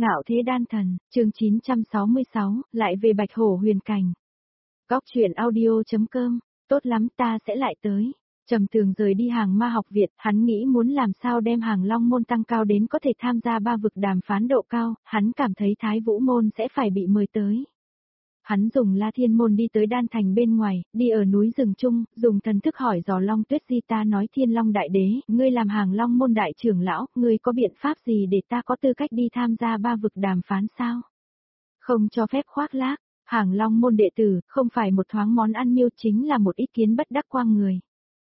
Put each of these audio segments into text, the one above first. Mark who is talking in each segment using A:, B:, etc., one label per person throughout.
A: Ngạo thế đan thần, chương 966, lại về Bạch Hổ huyền cảnh. Góc truyện audio.com, tốt lắm ta sẽ lại tới. Trầm Tường rời đi Hàng Ma học viện, hắn nghĩ muốn làm sao đem Hàng Long môn tăng cao đến có thể tham gia ba vực đàm phán độ cao, hắn cảm thấy Thái Vũ môn sẽ phải bị mời tới. Hắn dùng La Thiên môn đi tới Đan thành bên ngoài, đi ở núi rừng trung, dùng thần thức hỏi dò Long Tuyết Di ta nói Thiên Long đại đế, ngươi làm Hàng Long môn đại trưởng lão, ngươi có biện pháp gì để ta có tư cách đi tham gia ba vực đàm phán sao? Không cho phép khoác lác, Hàng Long môn đệ tử, không phải một thoáng món ăn miêu chính là một ít kiến bất đắc quang người.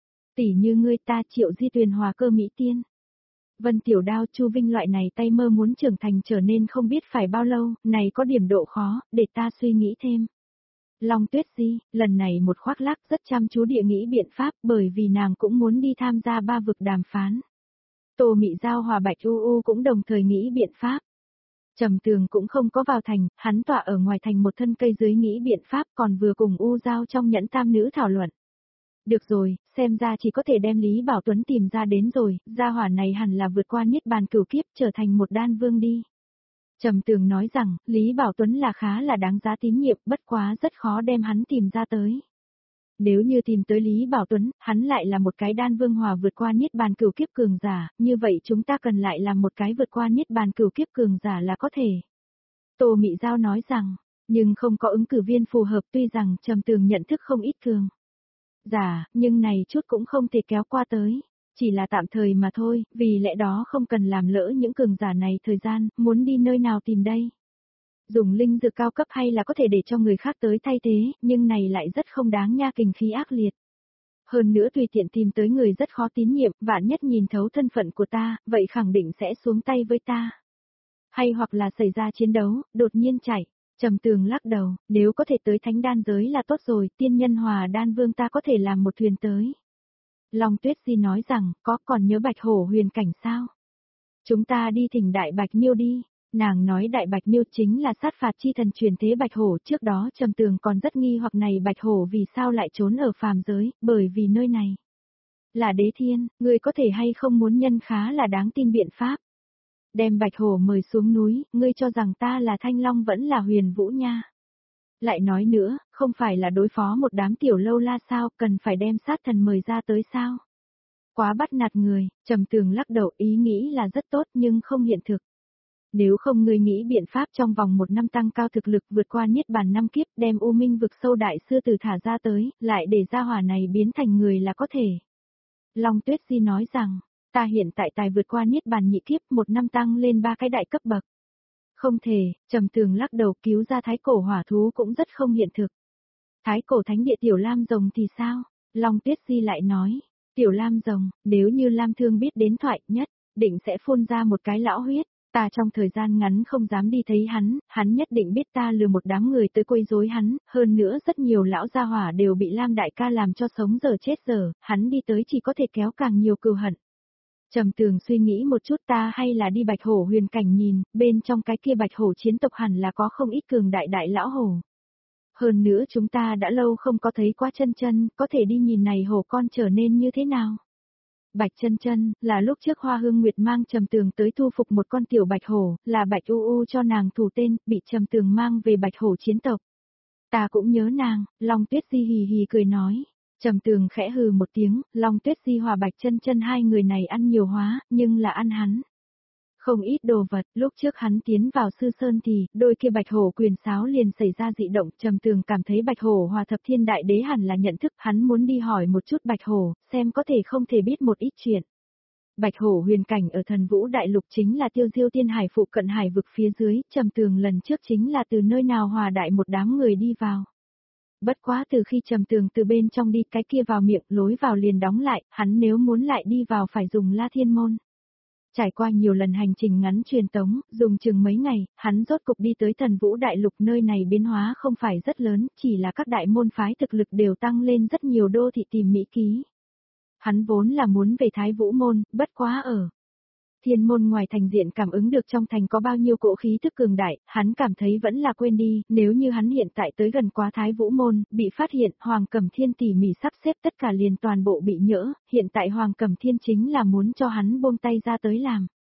A: Tỷ như ngươi ta Triệu Di Tuyền Hòa Cơ Mỹ Tiên. Vân Tiểu Đao Chu Vinh loại này tay mơ muốn trưởng thành trở nên không biết phải bao lâu, này có điểm độ khó, để ta suy nghĩ thêm. Long Tuyết Di, lần này một khoác lác rất chăm chú địa nghĩ biện pháp bởi vì nàng cũng muốn đi tham gia ba vực đàm phán. Tô Mị Giao Hòa Bạch U U cũng đồng thời nghĩ biện pháp. Trầm Tường cũng không có vào thành, hắn tọa ở ngoài thành một thân cây dưới nghĩ biện pháp còn vừa cùng U Giao trong nhẫn tam nữ thảo luận. Được rồi, xem ra chỉ có thể đem Lý Bảo Tuấn tìm ra đến rồi, gia hỏa này hẳn là vượt qua niết bàn cửu kiếp trở thành một đan vương đi. Trầm Tường nói rằng, Lý Bảo Tuấn là khá là đáng giá tín nhiệm, bất quá rất khó đem hắn tìm ra tới. Nếu như tìm tới Lý Bảo Tuấn, hắn lại là một cái đan vương hòa vượt qua niết bàn cửu kiếp cường giả, như vậy chúng ta cần lại làm một cái vượt qua niết bàn cửu kiếp cường giả là có thể. Tô Mị Giao nói rằng, nhưng không có ứng cử viên phù hợp tuy rằng Trầm Tường nhận thức không ít cường giả, nhưng này chút cũng không thể kéo qua tới. Chỉ là tạm thời mà thôi, vì lẽ đó không cần làm lỡ những cường giả này thời gian, muốn đi nơi nào tìm đây. Dùng linh dược cao cấp hay là có thể để cho người khác tới thay thế, nhưng này lại rất không đáng nha kình khí ác liệt. Hơn nữa tùy tiện tìm tới người rất khó tín nhiệm, vạn nhất nhìn thấu thân phận của ta, vậy khẳng định sẽ xuống tay với ta. Hay hoặc là xảy ra chiến đấu, đột nhiên chạy. Trầm Tường lắc đầu, nếu có thể tới thánh đan giới là tốt rồi, tiên nhân hòa đan vương ta có thể làm một thuyền tới. Long Tuyết Di nói rằng, còn nhớ Bạch Hổ huyền cảnh sao? Chúng ta đi thỉnh Đại Bạch Miêu đi. Nàng nói Đại Bạch Miêu chính là sát phạt chi thần truyền thế Bạch Hổ, trước đó Trầm Tường còn rất nghi hoặc này Bạch Hổ vì sao lại trốn ở phàm giới, bởi vì nơi này là đế thiên, người có thể hay không muốn nhân khá là đáng tin biện pháp. Đem Bạch Hổ mời xuống núi, ngươi cho rằng ta là Thanh Long vẫn là Huyền Vũ nha. Lại nói nữa, không phải là đối phó một đám tiểu lâu la sao, cần phải đem sát thần mời ra tới sao? Quá bắt nạt người, Trầm Tường lắc đầu ý nghĩ là rất tốt nhưng không hiện thực. Nếu không ngươi nghĩ biện pháp trong vòng một năm tăng cao thực lực vượt qua niết bàn năm kiếp đem U Minh vực sâu đại sư tử thả ra tới, lại để gia hỏa này biến thành người là có thể. Long Tuyết Di nói rằng, ta hiện tại tài vượt qua niết bàn nhị kiếp một năm tăng lên 3 cái đại cấp bậc. Không thể, Trầm Tường lắc đầu cứu ra thái cổ hỏa thú cũng rất không hiện thực. Thái cổ thánh địa tiểu lam rồng thì sao? Long Tuyết Di lại nói, tiểu lam rồng, nếu như Lam Thương biết đến thoại nhất, định sẽ phun ra một cái lão huyết. Ta trong thời gian ngắn không dám đi thấy hắn nhất định biết ta lừa một đám người tới quấy rối hắn, hơn nữa rất nhiều lão gia hỏa đều bị Lam đại ca làm cho sống giờ chết giờ, hắn đi tới chỉ có thể kéo càng nhiều cừu hận. Trầm Tường suy nghĩ một chút ta hay là đi Bạch Hổ huyền cảnh nhìn, bên trong cái kia Bạch Hổ chiến tộc hẳn là có không ít cường đại đại lão hổ. Hơn nữa chúng ta đã lâu không có thấy qua chân, có thể đi nhìn này hổ con trở nên như thế nào. Bạch chân, là lúc trước Hoa Hương Nguyệt mang Trầm Tường tới thu phục một con tiểu bạch hổ, là Bạch U U cho nàng thủ tên, bị Trầm Tường mang về Bạch Hổ chiến tộc. Ta cũng nhớ nàng, Long Tuyết Di hì hì cười nói. Trầm Tường khẽ hừ một tiếng, Long Tuyết Di hòa Bạch chân hai người này ăn nhiều hóa, nhưng là ăn hắn. Không ít đồ vật, lúc trước hắn tiến vào Sư Sơn thì, đôi kia Bạch Hổ quyền sáo liền xảy ra dị động, Trầm Tường cảm thấy Bạch Hổ hòa Thập Thiên Đại Đế hẳn là nhận thức, hắn muốn đi hỏi một chút Bạch Hổ, xem có thể không thể biết một ít chuyện. Bạch Hổ huyền cảnh ở Thần Vũ Đại Lục chính là Tiêu Diêu Tiên Hải phụ cận hải vực phía dưới, Trầm Tường lần trước chính là từ nơi nào hòa đại một đám người đi vào. Bất quá từ khi Trầm Tường từ bên trong đi cái kia vào miệng lối vào liền đóng lại, hắn nếu muốn lại đi vào phải dùng La Thiên Môn. Trải qua nhiều lần hành trình ngắn truyền tống, dùng chừng mấy ngày, hắn rốt cục đi tới Thần Vũ Đại Lục nơi này biến hóa không phải rất lớn, chỉ là các đại môn phái thực lực đều tăng lên rất nhiều đô thị tìm mỹ ký. Hắn vốn là muốn về Thái Vũ Môn, bất quá ở Thiên Môn ngoài thành diện cảm ứng được trong thành có bao nhiêu cỗ khí thức cường đại, hắn cảm thấy vẫn là quên đi, nếu như hắn hiện tại tới gần quá Thái Vũ Môn, bị phát hiện, Hoàng Cẩm Thiên tỉ mỉ sắp xếp tất cả liền toàn bộ bị nhỡ, hiện tại Hoàng Cẩm Thiên chính là muốn cho hắn buông tay ra tới làm.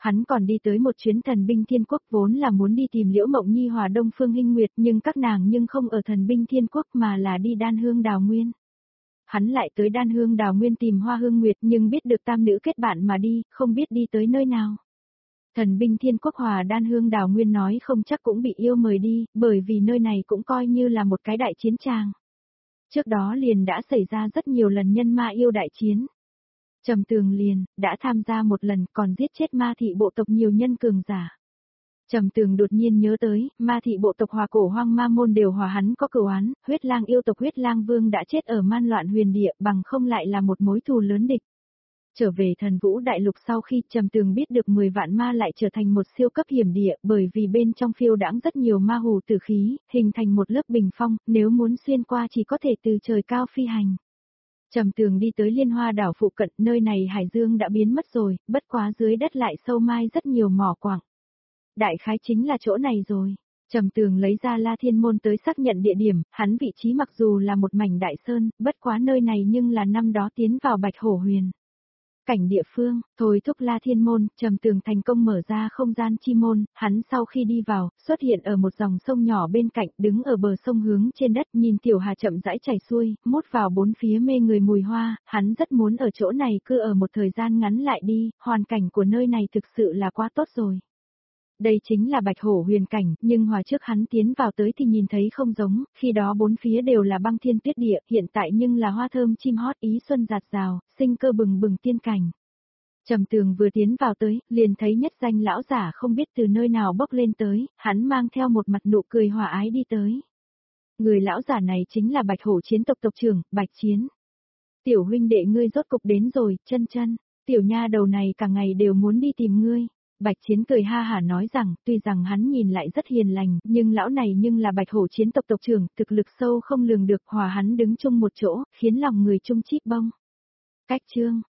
A: Hắn còn đi tới một chuyến thần binh thiên quốc vốn là muốn đi tìm Liễu Mộng Nhi hòa Đông Phương Hinh Nguyệt nhưng các nàng nhưng không ở thần binh thiên quốc mà là đi Đan Hương Đào Nguyên. Hắn lại tới Đan Hương Đào Nguyên tìm Hoa Hương Nguyệt nhưng biết được tam nữ kết bạn mà đi, không biết đi tới nơi nào. Thần binh thiên quốc hòa Đan Hương Đào Nguyên nói không chắc cũng bị yêu mời đi, bởi vì nơi này cũng coi như là một cái đại chiến tràng. Trước đó liền đã xảy ra rất nhiều lần nhân ma yêu đại chiến. Trầm Tường liền, đã tham gia một lần còn giết chết ma thị bộ tộc nhiều nhân cường giả. Trầm Tường đột nhiên nhớ tới, ma thị bộ tộc hòa cổ hoang ma môn đều hòa hắn có cửu oán, huyết lang yêu tộc huyết lang vương đã chết ở man loạn huyền địa bằng không lại là một mối thù lớn địch. Trở về thần vũ đại lục sau khi Trầm Tường biết được 10 vạn ma lại trở thành một siêu cấp hiểm địa bởi vì bên trong phiêu đãng rất nhiều ma hù tử khí, hình thành một lớp bình phong, nếu muốn xuyên qua chỉ có thể từ trời cao phi hành. Trầm Tường đi tới Liên Hoa đảo phụ cận, nơi này hải dương đã biến mất rồi, bất quá dưới đất lại sâu mai rất nhiều mỏ quặng. Đại khái chính là chỗ này rồi. Trầm Tường lấy ra La Thiên Môn tới xác nhận địa điểm, hắn vị trí mặc dù là một mảnh đại sơn, bất quá nơi này nhưng là năm đó tiến vào Bạch Hổ Huyền. Cảnh địa phương, thôi thúc La Thiên Môn, Trầm Tường thành công mở ra không gian chi môn, hắn sau khi đi vào, xuất hiện ở một dòng sông nhỏ bên cạnh, đứng ở bờ sông hướng trên đất, nhìn tiểu hà chậm rãi chảy xuôi, mút vào bốn phía mê người mùi hoa, hắn rất muốn ở chỗ này cứ ở một thời gian ngắn lại đi, hoàn cảnh của nơi này thực sự là quá tốt rồi. Đây chính là Bạch Hổ Huyền cảnh, nhưng hòa trước hắn tiến vào tới thì nhìn thấy không giống, khi đó bốn phía đều là băng thiên tuyết địa, hiện tại nhưng là hoa thơm chim hót ý xuân rạt rào, sinh cơ bừng bừng tiên cảnh. Trầm Tường vừa tiến vào tới, liền thấy nhất danh lão giả không biết từ nơi nào bốc lên tới, hắn mang theo một mặt nụ cười hòa ái đi tới. Người lão giả này chính là Bạch Hổ chiến tộc tộc trưởng, Bạch Chiến. Tiểu huynh đệ ngươi rốt cục đến rồi, chân chân, tiểu nha đầu này cả ngày đều muốn đi tìm ngươi. Bạch Chiến cười ha hả nói rằng, tuy rằng hắn nhìn lại rất hiền lành, nhưng lão này nhưng là Bạch Hổ chiến tộc tộc trưởng, thực lực sâu không lường được, hòa hắn đứng chung một chỗ, khiến lòng người chung chít bông. Cách chương